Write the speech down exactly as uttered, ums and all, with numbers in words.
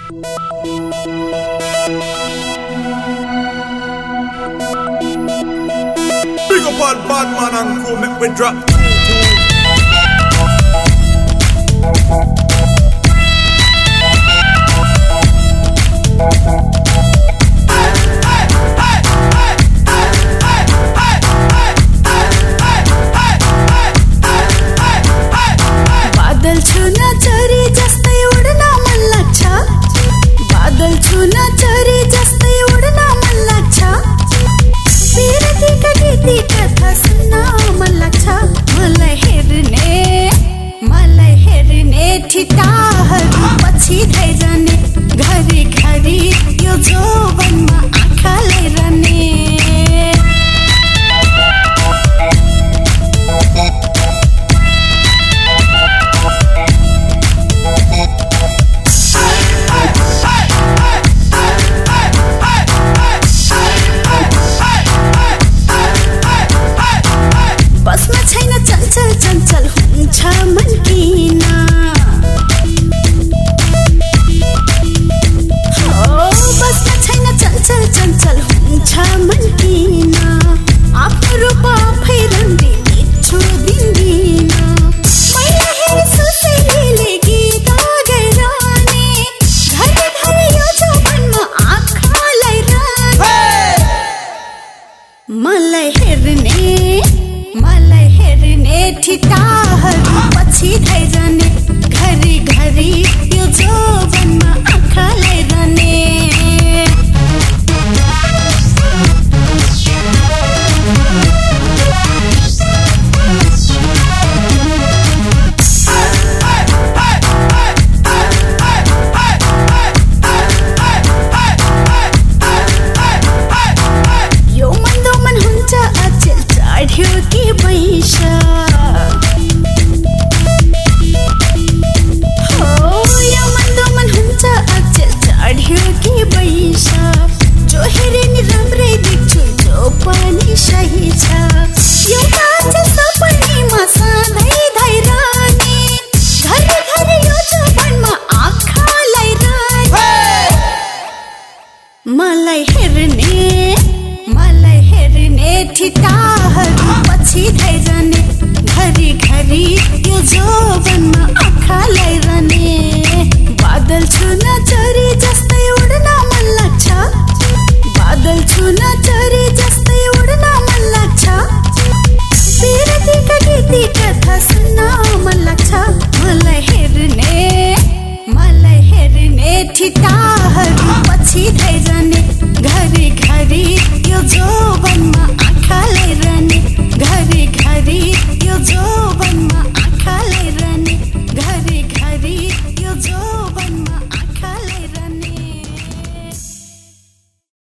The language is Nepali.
Big up all bad man and crew, make we drop. बादल छुना चरी जस्तै उड्न मन लाग्छ बादल छुना चरी जस्तै उड्न मन लाग्छ पिरतीका गीती कथा सुन्न मन लाग्छ मलाई हेर्ने मलाई हेर्ने ठिटाहरू पछि धाइ जाने घरी घरी यो जोबनमा आँखा लैरहने बसमा छैन चञ्चल चञ्चल हुन्छ मन किन हो बसमा छैन चञ्चल चञ्चल हुन्छ मन किन आफ्नो रूप आफै रन्दिन्छु दिन्दिन मैले हेरी सुसेलीले गीत गाइरहने घरी घरी यो जोबनमा आँखा लैरहने मलाई हेर्ने मलाई हेर्ने ठिटाहरू पछि धाइ जाने घरी घरी यो जोबनमा आँखा लैरहने यो मन्दो मन हुन्छ अचेल चढ्यो कि बैसा हो यो मन्दो मन हुन्छ अचेल चढ्यो कि बैसा जो हेरे नि राम्रै देख्छु जो पनि सही छ यो काँचो सपनीमा सधैँ धाइरहने घरी घरी यो जोबनमा आँखा लैरहने मलाई हेर्ने मलाई हेर्ने ठिटाहरू पछि धाइ जाने घरी घरी यो जोबनमा आँखा लैरहने बादल छुन चरी जस्तै उड्न मन लाग्छ बादल छुन चरी जस्तै उड्न मन लाग्छ पिरतीका गीती कथा सुन्न मन लाग्छ मलाई हेर्ने मलाई हेर्ने ठिटा